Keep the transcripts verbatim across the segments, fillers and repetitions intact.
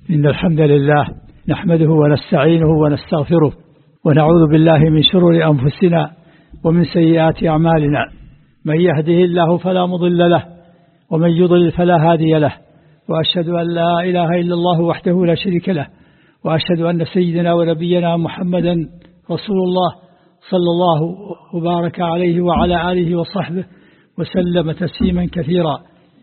إن الحمد لله نحمده ونستعينه ونستغفره ونعوذ بالله من شرور أنفسنا ومن سيئات أعمالنا. من يهده الله فلا مضل له ومن يضلل فلا هادي له، وأشهد أن لا إله إلا الله وحده لا شريك له، وأشهد أن سيدنا ونبينا محمدا رسول الله صلى الله وبارك عليه وعلى آله وصحبه وسلم تسليما كثيرا.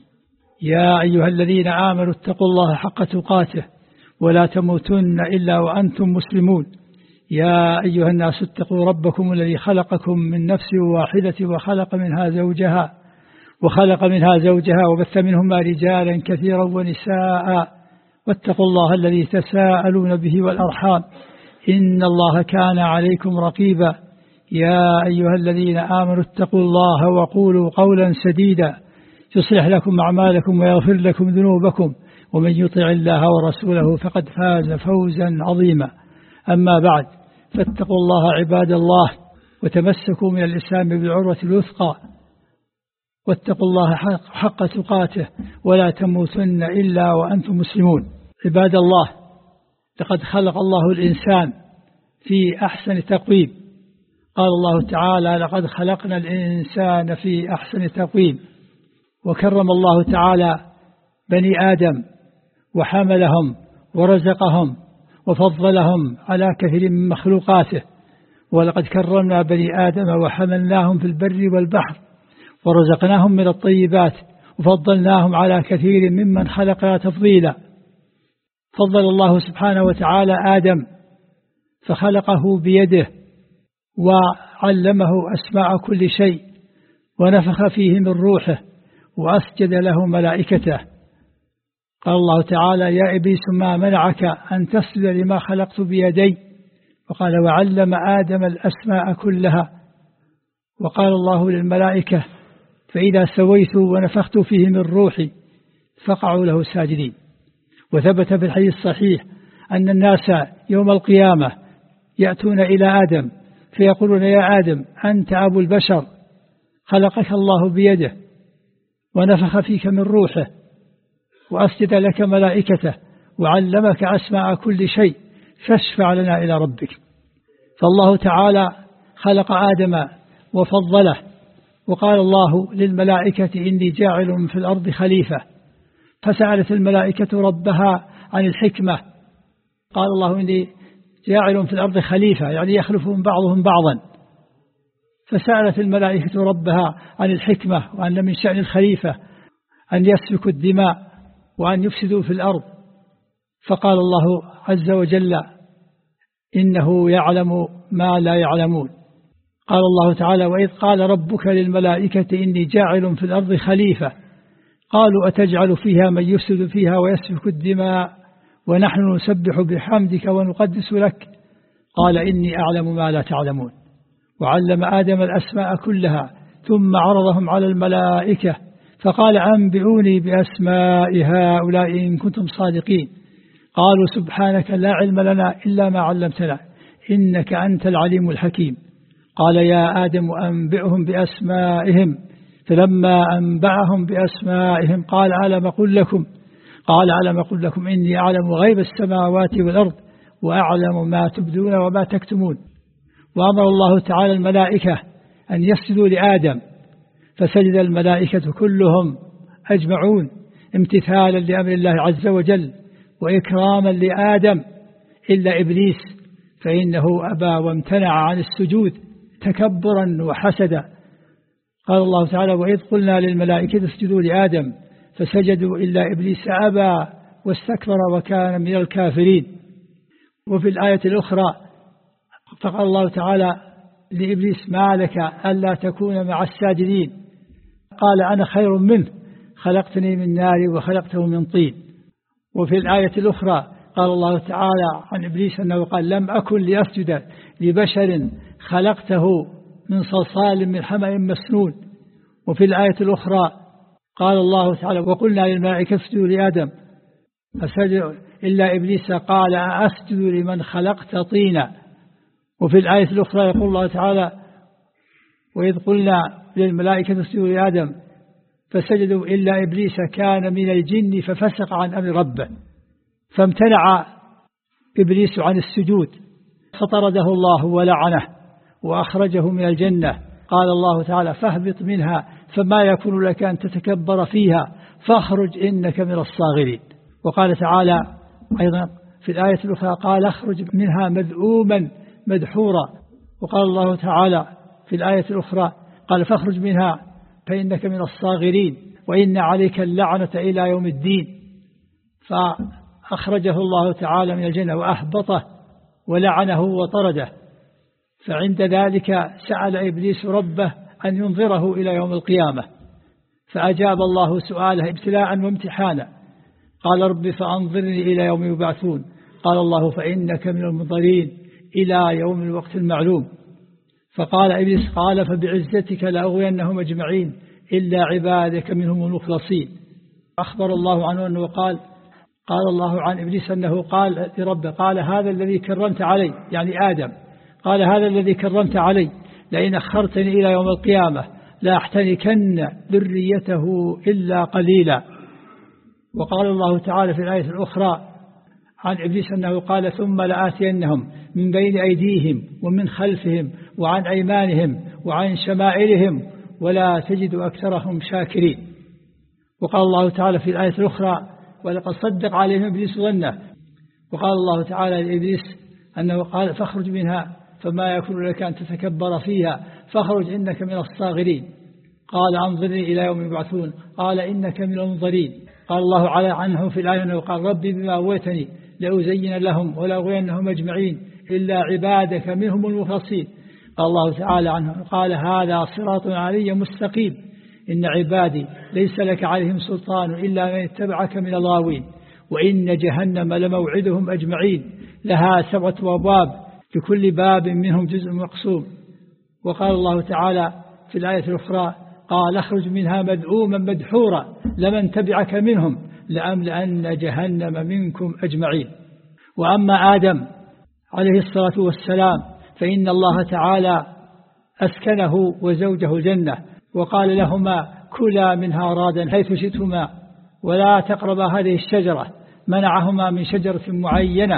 يا أيها الذين آمنوا اتقوا الله حق تقاته ولا تموتن إلا وأنتم مسلمون. يا أيها الناس اتقوا ربكم الذي خلقكم من نفس واحدة وخلق منها زوجها وخلق منها زوجها وبث منهما رجالا كثيرا ونساء، واتقوا الله الذي تساءلون به والأرحام إن الله كان عليكم رقيبا. يا أيها الذين آمنوا اتقوا الله وقولوا قولا سديدا يصلح لكم أعمالكم ويغفر لكم ذنوبكم، ومن يطع الله ورسوله فقد فاز فوزا عظيما. أما بعد، فاتقوا الله عباد الله وتمسكوا من الإسلام بالعروة الوثقى، واتقوا الله حق تقاته ولا تموتن إلا وأنتم مسلمون. عباد الله، لقد خلق الله الإنسان في أحسن تقويم. قال الله تعالى: لقد خلقنا الإنسان في أحسن تقويم. وكرم الله تعالى بني آدم وحملهم ورزقهم وفضلهم على كثير من مخلوقاته. ولقد كرمنا بني آدم وحملناهم في البر والبحر ورزقناهم من الطيبات وفضلناهم على كثير ممن خلقنا تفضيلا. فضل الله سبحانه وتعالى آدم فخلقه بيده وعلمه أسماء كل شيء ونفخ فيه من روحه وأسجد له ملائكته. قال الله تعالى: يا إبليس ما منعك أن تسجد لما خلقت بيدي؟ وقال: وعلم آدم الأسماء كلها. وقال الله للملائكة: فإذا سويت ونفخت فيه من روحي فقعوا له ساجدين. وثبت في الحديث الصحيح أن الناس يوم القيامة يأتون إلى آدم فيقولون: يا آدم أنت أبو البشر، خلقك الله بيده ونفخ فيك من روحه وأسجد لك ملائكته وعلمك أسماء كل شيء، فاشفع لنا إلى ربك. فالله تعالى خلق آدم وفضله، وقال الله للملائكة: إني جاعل في الأرض خليفة. فسألت الملائكة ربها عن الحكمة. قال الله: إني جاعل في الأرض خليفة، يعني يخلفهم بعضهم بعضا. فسألت الملائكة ربها عن الحكمة، وأن من شأن الخليفة أن يسفك الدماء وأن يفسدوا في الأرض. فقال الله عز وجل: إنه يعلم ما لا يعلمون. قال الله تعالى: وإذ قال ربك للملائكة إني جاعل في الأرض خليفة قالوا أتجعل فيها من يفسد فيها ويسفك الدماء ونحن نسبح بحمدك ونقدس لك قال إني أعلم ما لا تعلمون. وعلم آدم الأسماء كلها ثم عرضهم على الملائكة فقال: أنبئوني بأسماء هؤلاء إن كنتم صادقين. قالوا: سبحانك لا علم لنا إلا ما علمتنا إنك أنت العليم الحكيم. قال: يا آدم أنبئهم بأسمائهم. فلما أنبأهم بأسمائهم قال: ألم أقل لكم قال ألم أقل لكم إني أعلم غيب السماوات والأرض وأعلم ما تبدون وما تكتمون. وأمر الله تعالى الملائكة أن يسجدوا لآدم، فسجد الملائكة كلهم أجمعون امتثالا لأمر الله عز وجل وإكراما لآدم إلا إبليس، فإنه أبى وامتنع عن السجود تكبرا وحسدا. قال الله تعالى: وإذ قلنا للملائكة اسجدوا لآدم فسجدوا إلا إبليس أبى واستكبر وكان من الكافرين. وفي الآية الأخرى فقال الله تعالى لإبليس: ما لك ألا تكون مع الساجدين؟ قال: أنا خير منه، خلقتني من نار وخلقته من طين. وفي الآية الأخرى قال الله تعالى عن إبليس أنه قال: لم أكن لأسجد لبشر خلقته من صلصال من حمأ مسنون. وفي الآية الأخرى قال الله تعالى: وقلنا للملائكة اسجدوا لآدم فسجدوا إلا إبليس قال: أسجد لمن خلقت طينا. وفي الآية الأخرى يقول الله تعالى: وإذ قلنا للملائكة اسجدوا لآدم فسجدوا إلا إبليس كان من الجن ففسق عن أمر ربه. فامتنع إبليس عن السجود فطرده الله ولعنه وأخرجه من الجنة. قال الله تعالى فاهبط منها فما يكون لك أن تتكبر فيها فاخرج إنك من الصاغرين. وقال تعالى أيضا في الآية الأخرى قال اخرج منها مذءوما مدحورا. وقال الله تعالى في الآية الأخرى قال فاخرج منها فإنك من الصاغرين وإن عليك اللعنة إلى يوم الدين. فأخرجه الله تعالى من الجنة وأهبطه ولعنه وطرده. فعند ذلك سأل إبليس ربه أن ينظره إلى يوم القيامة فأجاب الله سؤاله ابتلاء وامتحانا. قال رب فأنظرني إلى يوم يبعثون. قال الله فإنك من المنظرين إلى يوم الوقت المعلوم. فقال إبليس قال فبعزتك لأغوينهم أجمعين إلا عبادك منهم المخلصين. أخبر الله عنه أنه قال قال الله عن إبليس أنه قال لربه قال هذا الذي كرمت علي يعني آدم قال هذا الذي كرمت علي لئن أخرتني إلى يوم القيامة لا أحتنكن ذريته إلا قليلا. وقال الله تعالى في الآية الأخرى عن إبليس أنه قال ثم لآتينهم من بين أيديهم ومن خلفهم وعن أيمانهم وعن شمائلهم ولا تجد أكثرهم شاكرين. وقال الله تعالى في الآية الأخرى ولقد صدق عليهم إبليس ظنه. وقال الله تعالى لإبليس أنه قال فاخرج منها فما يكون لك أن تتكبر فيها فاخرج إنك من الصاغرين. قال أنظرني إلى يوم يبعثون قال إنك من المنظرين. قال الله على عنه في الآية أنه قال ربي بما أغويتني لأزين لهم ولأغوينهم أجمعين إلا عبادك منهم المخلصين. قال الله تعالى عنه قال هذا صراط علي مستقيم إن عبادي ليس لك عليهم سلطان إلا من اتبعك من الغاوين وإن جهنم لموعدهم أجمعين لها سبعة أبواب لكل باب منهم جزء مقسوم. وقال الله تعالى في الآية الأخرى قال اخرج منها مذءوما مدحورا لمن تبعك منهم لأملأن جهنم منكم أجمعين. وأما آدم عليه الصلاة والسلام فإن الله تعالى أسكنه وزوجه الجنة وقال لهما كلا منها رادا حيث شئتما ولا تقربا هذه الشجرة منعهما من شجرة معينة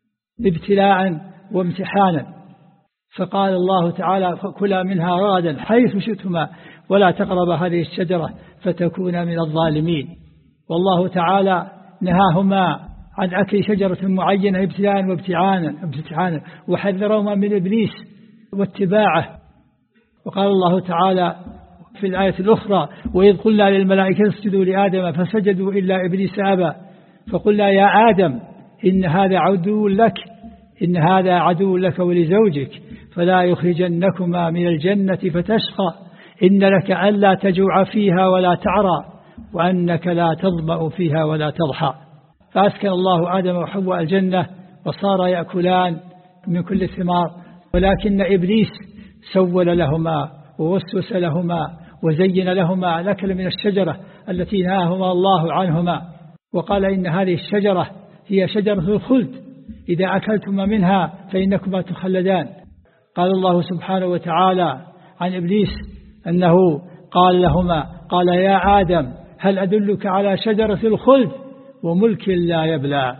ابتلاء وامتحانا. فقال الله تعالى كلا منها رادا حيث شئتما ولا تقربا هذه الشجرة فتكونا من الظالمين. والله تعالى نهاهما عن أكل شجرة معينة ابتلاء وامتحانا وحذرهما من إبليس واتباعه. وقال الله تعالى في الآية الأخرى وإذ قلنا للملائكة اسجدوا لآدم فسجدوا إلا إبليس أبى فقلنا يا آدم إن هذا عدو لك إن هذا عدو لك ولزوجك فلا يخرجنكما من الجنة فتشقى إن لك ألا تجوع فيها ولا تعرى وأنك لا تظمأ فيها ولا تضحى. فأسكن الله آدم وحواء الجنة وصار يأكلان من كل الثمار ولكن إبليس سول لهما ووسوس لهما وزين لهما الأكل من الشجرة التي نهاهما الله عنهما وقال إن هذه الشجرة هي شجرة الخلد إذا أكلتما منها فإنكما تخلدان. قال الله سبحانه وتعالى عن إبليس أنه قال لهما قال يا آدم هل أدلك على شجرة الخلد وملك لا يبلى.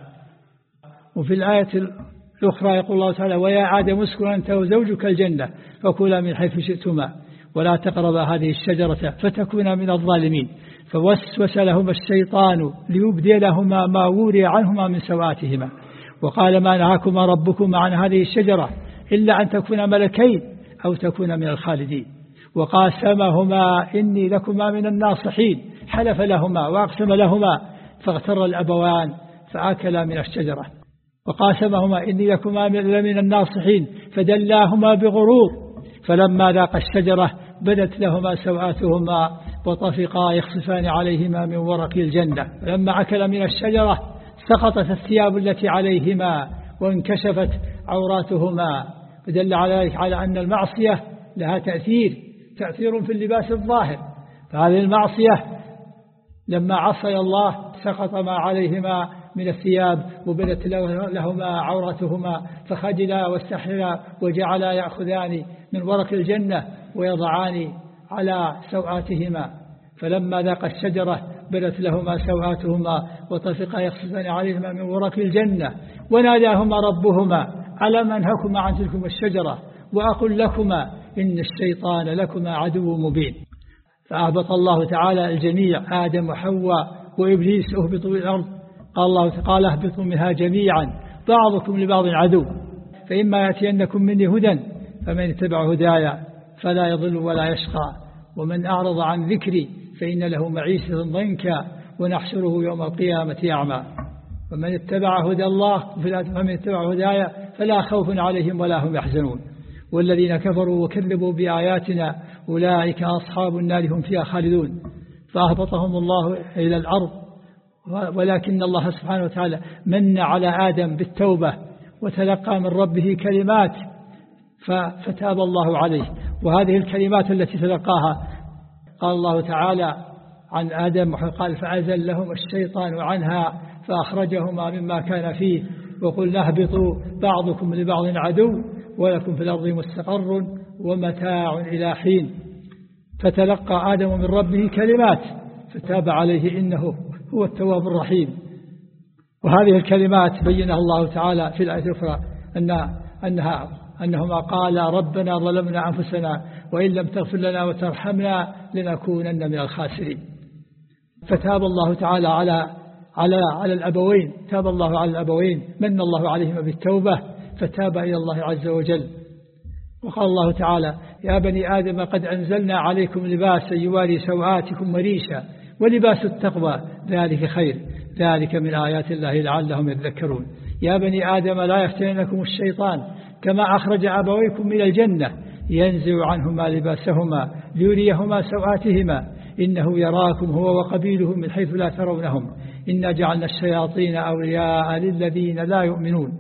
وفي الآية الأخرى يقول الله تعالى ويا آدم اسكن أنت وزوجك الجنة فكلا من حيث شئتما ولا تقربا هذه الشجرة فتكونا من الظالمين. فوسوس لهما الشيطان ليبدي لهما ما وري عنهما من سوآتهما وقال ما نهاكما ربكما عن هذه الشجرة إلا أن تكونا ملكين أو تكونا من الخالدين. وقاسمهما إني لكما من الناصحين حلف لهما وأقسم لهما فاغتر الأبوان فأكلا من الشجرة. وقاسمهما إني لكما من الناصحين فدلاهما بغرور فلما ذاق الشجرة بدت لهما سوآتهما وطفقا يخصفان عليهما من ورق الجنة. فلما أكل من الشجرة سقطت الثياب التي عليهما وانكشفت عوراتهما فدل على ذلك على أن المعصية لها تأثير تأثير في اللباس الظاهر. فهذه المعصية لما عصي الله سقط ما عليهما من الثياب وبدت لهما عوراتهما فخجلا واستحيلا وجعلا يأخذان من ورق الجنة ويضعان على سوآتهما. فلما ذاق الشجرة بدت لهما سوآتهما وطفقا يخصفان عليهما من ورق الجنة وناداهما ربهما ألم أنهكما عن تلكما الشجرة وأقل لكما إن الشيطان لكما عدو مبين. فأهبط الله تعالى الجميع آدم وحواء وإبليس أهبطوا الأرض. قال الله قال اهبطوا منها جميعا بعضكم لبعض عدو فإما يأتينكم مني هدى فمن اتبع هدايا فلا يضل ولا يشقى ومن أعرض عن ذكري فإن له معيشة ضنكا ونحشره يوم القيامة أعمى. ومن اتبع هدى الله فمن اتبع هدايا فلا خوف عليهم ولا هم يحزنون والذين كفروا وكذبوا بآياتنا أولئك أصحاب النار هم فيها خالدون. فأهبطهم الله إلى الأرض ولكن الله سبحانه وتعالى من على آدم بالتوبة وتلقى من ربه كلمات فتاب الله عليه. وهذه الكلمات التي تلقاها قال الله تعالى عن آدم قال فأزلهم الشيطان عنها فأخرجهما مما كان فيه وقلنا اهبطوا بعضكم لبعض عدو ولكم في الأرض مستقر ومتاع إلى حين. فتلقى آدم من ربه كلمات فتاب عليه إنه هو التواب الرحيم. وهذه الكلمات بينها الله تعالى في الآية الأخرى أن أنها أنهما قال ربنا ظلمنا أنفسنا وإن لم تغفر لنا وترحمنا لنكونن من الخاسرين. فتاب الله تعالى على على على الأبوين تاب الله على الأبوين من الله عليهما بالتوبة فتاب إلى الله عز وجل. وقال الله تعالى يا بني آدم قد أنزلنا عليكم لباسا يواري سوآتكم وريشا ولباس التقوى ذلك خير ذلك من آيات الله لعلهم يذكرون. يا بني آدم لا يفتننكم الشيطان كما أخرج أبويكم من الجنة ينزع عنهما لباسهما ليريهما سوآتهما إنه يراكم هو وقبيله من حيث لا ترونهم إنا جعلنا الشياطين أولياء للذين لا يؤمنون.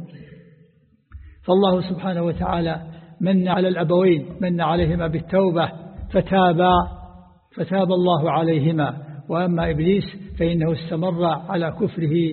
فالله سبحانه وتعالى من على الأبوين من عليهما بالتوبة فتابا فتاب الله عليهما. وأما إبليس فإنه استمر على كفره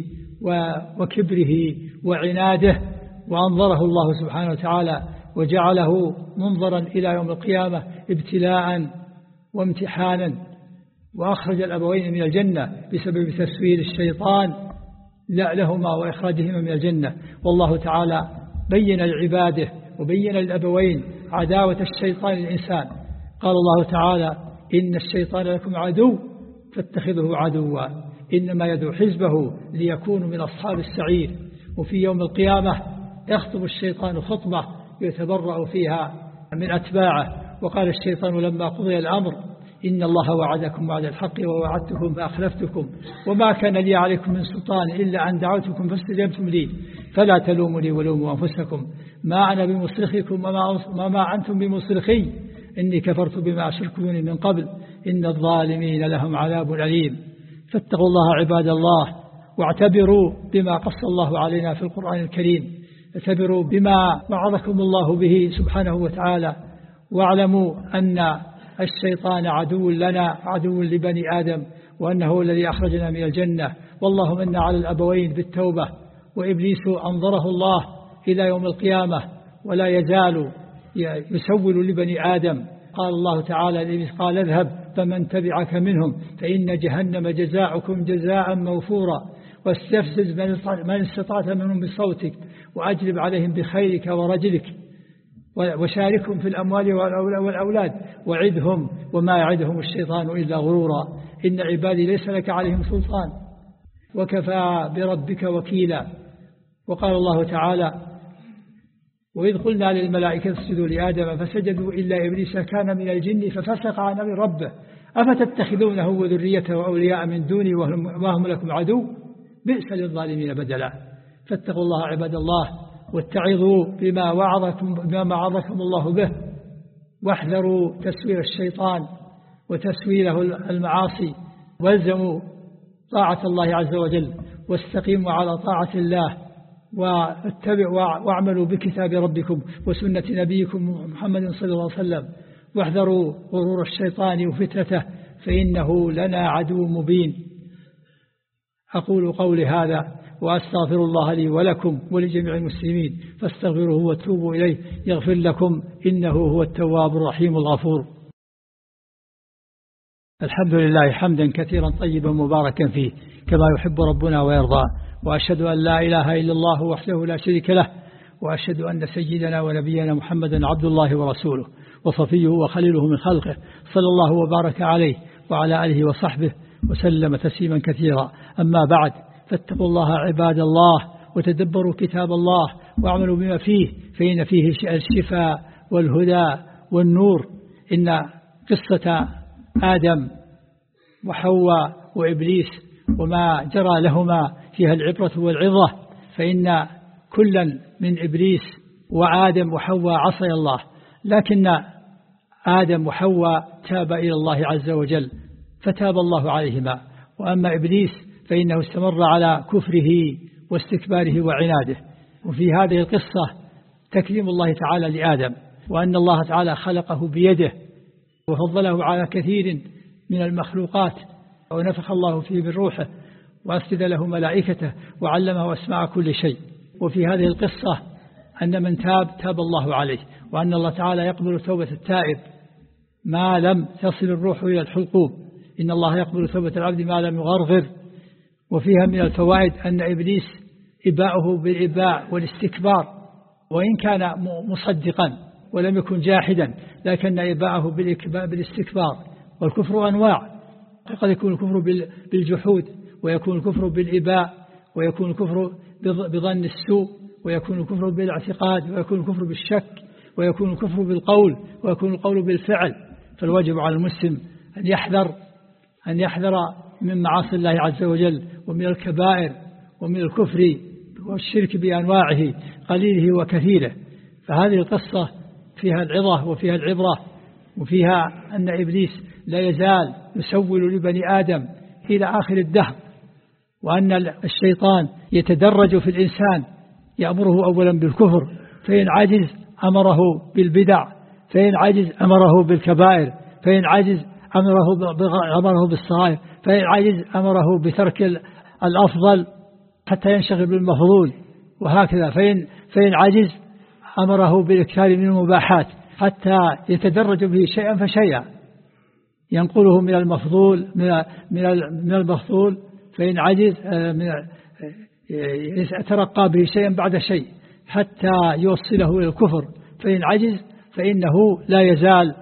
وكبره وعناده وأنظره الله سبحانه وتعالى وجعله منظرا إلى يوم القيامة ابتلاء وامتحانا وأخرج الأبوين من الجنة بسبب تسويل الشيطان لهما وإخراجهما من الجنة. والله تعالى بين لعباده وبين للأبوين عداوة الشيطان للإنسان. قال الله تعالى إن الشيطان لكم عدو فاتخذه عدوا إنما يدعو حزبه ليكونوا من أصحاب السعير. وفي يوم القيامة يخطب الشيطان خطبة يتبرأ فيها من أتباعه. وقال الشيطان لما قضي الأمر إن الله وعدكم وعد الحق ووعدتكم فأخلفتكم وما كان لي عليكم من سلطان إلا أن دعوتكم فاستجبتم لي فلا تلوموني ولوموا أنفسكم ما أنا بمصرخكم وما ما أنتم بمصرخي إني كفرت بما أشركوني من قبل إن الظالمين لهم عذاب أليم. فاتقوا الله عباد الله واعتبروا بما قص الله علينا في القرآن الكريم. اعتبروا بما وعظكم الله به سبحانه وتعالى واعلموا أن الشيطان عدو لنا عدو لبني آدم وأنه الذي أخرجنا من الجنة. والله من على الأبوين بالتوبة وإبليس أنظره الله إلى يوم القيامة ولا يزال يسول لبني آدم. قال الله تعالى لإبليس قال اذهب فمن تبعك منهم فإن جهنم جزاؤكم جزاء موفورا واستفزز من استطعت منهم بصوتك وأجلب عليهم بخيرك ورجلك وشاركهم في الأموال والأولاد وعدهم وما يعدهم الشيطان إلا غرورا إن عبادي ليس لك عليهم سلطان وكفى بربك وكيلا. وقال الله تعالى وإذ قلنا للملائكة اسجدوا لآدم فسجدوا إلا إبليس كان من الجن ففسق عن أمر ربه أفتتخذونه وذريته أولياء من دوني وهم لكم عدو بئس للظالمين بدلا. فاتقوا الله عباد الله واتعظوا بما وعظكم, بما وعظكم الله به واحذروا تسوير الشيطان وتسويله المعاصي والزموا طاعة الله عز وجل واستقيموا على طاعة الله واتبعوا واعملوا بكتاب ربكم وسنة نبيكم محمد صلى الله عليه وسلم واحذروا غرور الشيطان وفتنته فإنه لنا عدو مبين. أقول قولي هذا وأستغفر الله لي ولكم ولجميع المسلمين فاستغفروه وتوبوا إليه يغفر لكم إنه هو التواب الرحيم الغفور. الحمد لله حمدا كثيرا طيبا مباركا فيه كما يحب ربنا ويرضى، وأشهد أن لا إله إلا الله وحده لا شريك له، وأشهد أن سيدنا ونبينا محمدا عبد الله ورسوله وصفيه وخليله من خلقه، صلى الله وبارك عليه وعلى آله وصحبه وسلم تسليما كثيرا. أما بعد، فاتقوا الله عباد الله، وتدبروا كتاب الله واعملوا بما فيه، فإن فيه الشفاء والهدى والنور. إن قصة آدم وحواء وإبليس وما جرى لهما فيها العبرة والعظة، فإن كلا من إبليس وآدم وحواء عصي الله، لكن آدم وحواء تاب إلى الله عز وجل فتاب الله عليهما، وأما إبليس فإنه استمر على كفره واستكباره وعناده. وفي هذه القصة تكريم الله تعالى لآدم، وأن الله تعالى خلقه بيده وفضله على كثير من المخلوقات، ونفخ الله فيه من روحه وأسجد له ملائكته وعلمه أسماء كل شيء. وفي هذه القصة أن من تاب تاب الله عليه، وأن الله تعالى يقبل توبة التائب ما لم تصل الروح إلى الحلقوم، إن الله يقبل توبة العبد ما لم يغرغر. وفيها من الفوائد أن إبليس إباؤه بالإباء والاستكبار، وإن كان مصدقا ولم يكن جاحدا، لكن إباءه بالاستكبار. والكفر أنواع، قد يكون الكفر بالجحود، ويكون الكفر بالإباء، ويكون الكفر بظن السوء، ويكون الكفر بالاعتقاد، ويكون الكفر بالشك، ويكون الكفر بالقول، ويكون القول بالفعل. فالواجب على المسلم أن يحذر أن يحذر من معاصي الله عز وجل، ومن الكبائر، ومن الكفر والشرك بأنواعه قليله وكثيره. فهذه القصة فيها العظة وفيها العبرة، وفيها أن إبليس لا يزال يسول لبني آدم إلى آخر الدهر، وأن الشيطان يتدرج في الإنسان، يأمره أولا بالكفر، فإن عجز أمره بالبدع، فإن عجز أمره بالكبائر، فإن عجز أمره أمره بالصغائر، فإن عجز أمره بترك الأفضل حتى ينشغل بالمفضول، وهكذا. فإن فإن عجز أمره بالإكثار من المباحات حتى يتدرج به شيئا فشيئا، ينقله من المفضول من من المفضول، فإن عجز من يترقى به شيئا بعد شيء حتى يوصله إلى الكفر، فإن عجز فإنه لا يزال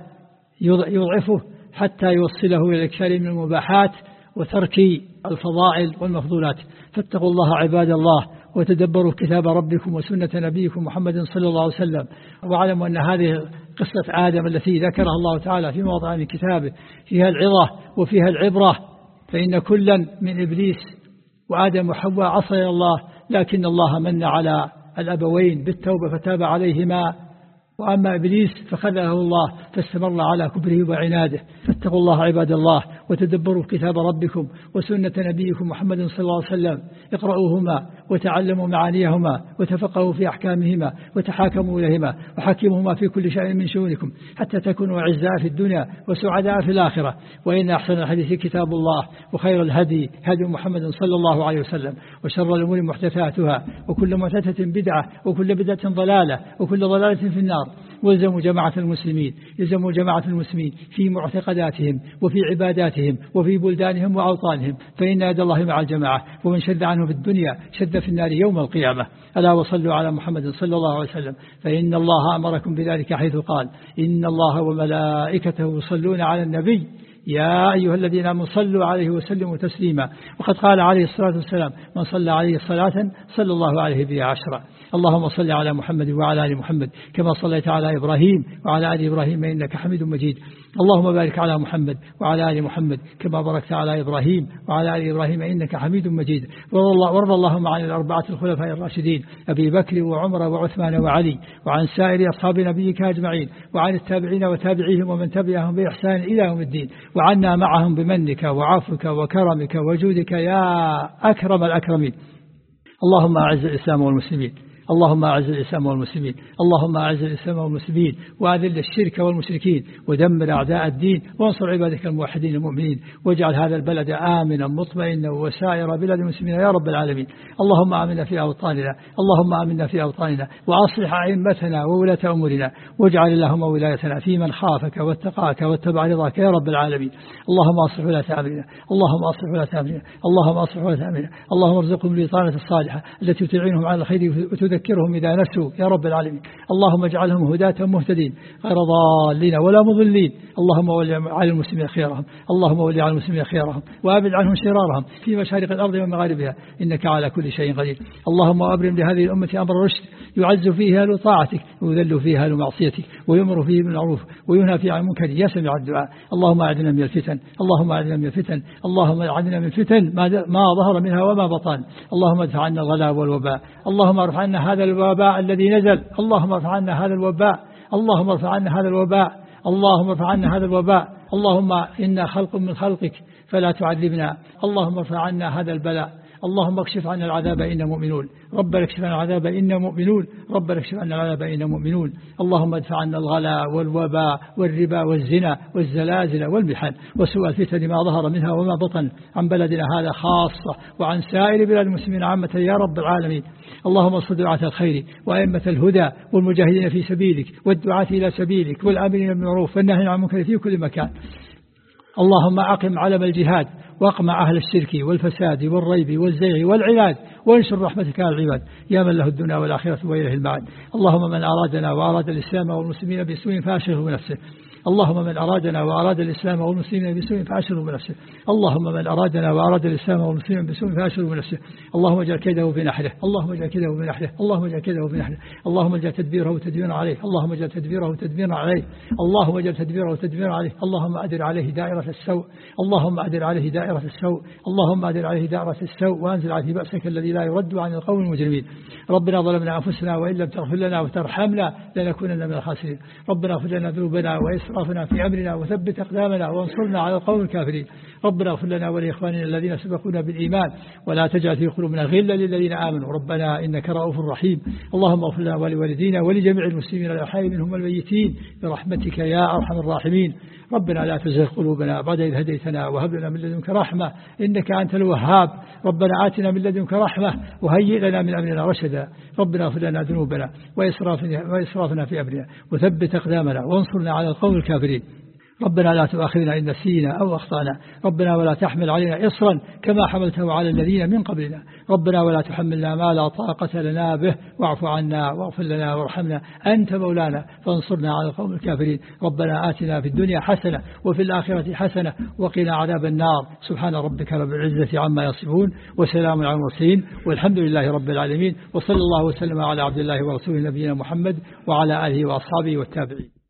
يضعفه حتى يوصله إلى الإكثار من المباحات وترك الفضائل والمفضولات. فاتقوا الله عباد الله، وتدبروا كتاب ربكم وسنة نبيكم محمد صلى الله عليه وسلم، واعلموا أن هذه قصة آدم التي ذكرها الله تعالى في موضع من كتابه فيها العظة وفيها العبرة. فإن كلا من إبليس وآدم وحواء عصي الله، لكن الله من على الأبوين بالتوبة فتاب عليهما، وأما إبليس فخذله الله فاستمر على كبره وعناده. فاتقوا الله عباد الله، وتدبروا كتاب ربكم وسنة نبيكم محمد صلى الله عليه وسلم، اقرأوهما وتعلموا معانيهما وتفقهوا في أحكامهما وتحاكموا إليهما وحكموهما في كل شيء من شؤونكم، حتى تكونوا أعزاء في الدنيا وسعداء في الآخرة. وإن أحسن الحديث كتاب الله، وخير الهدي هدي محمد صلى الله عليه وسلم، وشر الأمور محدثاتها، وكل محدثة بدعة، وكل بدعة ضلالة، وكل ضلالة في النار. والزموا جماعة المسلمين يلزموا جماعة المسلمين في معتقداتهم وفي عباداتهم وفي بلدانهم وأوطانهم، فإن يد الله مع الجماعة، ومن شد عنه في الدنيا شد في النار يوم القيامة. ألا وصلوا على محمد صلى الله عليه وسلم، فإن الله أمركم بذلك حيث قال: إن الله وملائكته يصلون على النبي يا أيها الذين آمنوا صلوا عليه وسلموا تسليما. وقد قال عليه الصلاة والسلام: من صلى عليه صلاة صلى الله عليه بها عشرا. اللهم صل على محمد وعلى آل محمد كما صليت على إبراهيم وعلى آل إبراهيم إنك حميد مجيد. اللهم بارك على محمد وعلى آل محمد كما باركت على إبراهيم وعلى آل إبراهيم إنك حميد مجيد. وارض اللهم عن الأربعة الخلفاء الراشدين أبي بكر وعمر وعثمان وعلي، وعن سائر أصحاب نبيك أجمعين، وعن التابعين وتابعيهم ومن تبعهم بإحسان إلى يوم الدين، وعنا معهم بمنك وعفوك وكرمك وجودك يا أكرم الأكرمين. اللهم أعز الإسلام والمسلمين، اللهم أعز الإسلام والمسلمين اللهم أعز الإسلام والمسلمين وأذل الشرك والمشركين ودمر أعداء الدين وانصر عبادك الموحدين المؤمنين واجعل هذا البلد آمنا مطمئنا وسائر بلاد المسلمين يا رب العالمين. اللهم آمنا في أوطاننا اللهم آمنا في أوطاننا وأصلح أئمتنا وولاة أمورنا واجعل اللهم ولايتنا في من خافك واتقاك واتبع رضاك يا رب العالمين. اللهم أصلح ولاة أمرنا اللهم أصلح ولاة أمرنا اللهم أصلح ولاة أمرنا اللهم ارزقهم البطانة الصالحة التي تعينهم على الخير وتذكرهم إذا نسوا يا رب العالمين. اللهم اجعلهم هداة مهتدين غير ضالين ولا مضلين. اللهم ولي على المسلمين خيرهم اللهم ولي على المسلمين خيرهم وأبعد عنهم شرارهم في مشارق الأرض ومغاربها إنك على كل شيء قدير. اللهم أبرم لهذه الأمة أمر رشد يعز فيه أهل طاعتك ويذل فيه أهل معصيتك ويمر فيه بالمعروف وينهى فيه عن المنكر يا سميع الدعاء. اللهم أعذنا من الفتن اللهم أعذنا من الفتن اللهم أعذنا من الفتن ما ظهر منها وما بطن. اللهم ادفع عنا الغلاء والوباء اللهم ارفع عنا هذا الوباء الذي نزل اللهم ارفع عنا هذا الوباء اللهم ارفع عنا هذا الوباء اللهم ارفع عنا هذا الوباء. اللهم إنا خلق من خلقك فلا تعذبنا. اللهم ارفع عنا هذا البلاء اللهم اكشف عنا العذاب إنا مؤمنون. ربنا اكشف عنا العذاب إنا مؤمنون ربنا اكشف عنا العذاب إنا مؤمنون. اللهم ادفع عنا الغلاء والوباء والربا والزنا والزلازل والمحن وسوء الفتن ما ظهر منها وما بطن عن بلدنا هذا خاصة وعن سائر بلاد المسلمين عامة يا رب العالمين. اللهم اصل دعاة الخير وأئمة الهدى والمجاهدين في سبيلك والدعاة إلى سبيلك والآمرين بالمعروف والناهين عن المنكر في كل مكان. اللهم أقم علم الجهاد واقمع أهل الشرك والفساد والريب والزيغ والعناد وانشر رحمتك على العباد يا من له الدنيا والآخرة وإليه المعاد. اللهم من أرادنا وأراد الإسلام والمسلمين بسوء فأشغله بنفسه اللهم من أرادنا وأراد الإسلام والمسلمين بسوء فأشغله بنفسه اللهم من أرادنا وأراد الإسلام والمسلمين بسوء فأشغله بنفسه اللهم اجعل كيده بنحره اللهم اجعل كيده بنحره اللهم اجعل كيده بنحره اللهم اجعل تدبيره تدبيرا عليه اللهم اجعل تدبيره تدبيرا عليه اللهم اجعل تدبيره تدبيرا عليه اللهم أدر عليه دائرة السوء اللهم أدر عليه دائرة السوء اللهم أدر عليه دائرة السوء وأنزل عليه بأسك الذي لا يرد عن القوم المجرمين. ربنا ظلمنا أنفسنا وإن لم تغفر لنا وترحمنا لنكونن من الخاسرين. ربنا اغفر لنا ذنوبنا وإسرافنا في أمرنا وثبت أقدامنا وانصرنا على القوم الكافرين. ربنا اغفر لنا ولإخواننا الذين سبقونا بالإيمان ولا تجعل في قلوبنا غلا للذين آمنوا ربنا إنك رؤوف رحيم. اللهم اغفر لنا ولوالدينا ولجميع المسلمين الأحياء منهم والميتين برحمتك يا أرحم الراحمين. ربنا لا تزغ قلوبنا بعد إذ هديتنا وهب لنا من لدنك رحمة إنك أنت الوهاب. ربنا آتنا من لدنك رحمة وهيئ لنا من أمرنا رشدا. ربنا اغفر لنا ذنوبنا وإسرافنا في أمرنا وثبت أقدامنا وانصرنا على القوم الكافرين. ربنا لا تؤاخذنا إن نسينا أو أخطأنا ربنا ولا تحمل علينا إصرا كما حملته على الذين من قبلنا ربنا ولا تحملنا ما لا طاقة لنا به واعف عنا واغفر لنا وارحمنا أنت مولانا فانصرنا على القوم الكافرين. ربنا آتنا في الدنيا حسنة وفي الآخرة حسنة وقنا عذاب النار. سبحان ربك رب العزة عما يصفون وسلام على المرسلين والحمد لله رب العالمين وصلى الله وسلم على عبد الله ورسوله نبينا محمد وعلى آله وأصحابه والتابعين.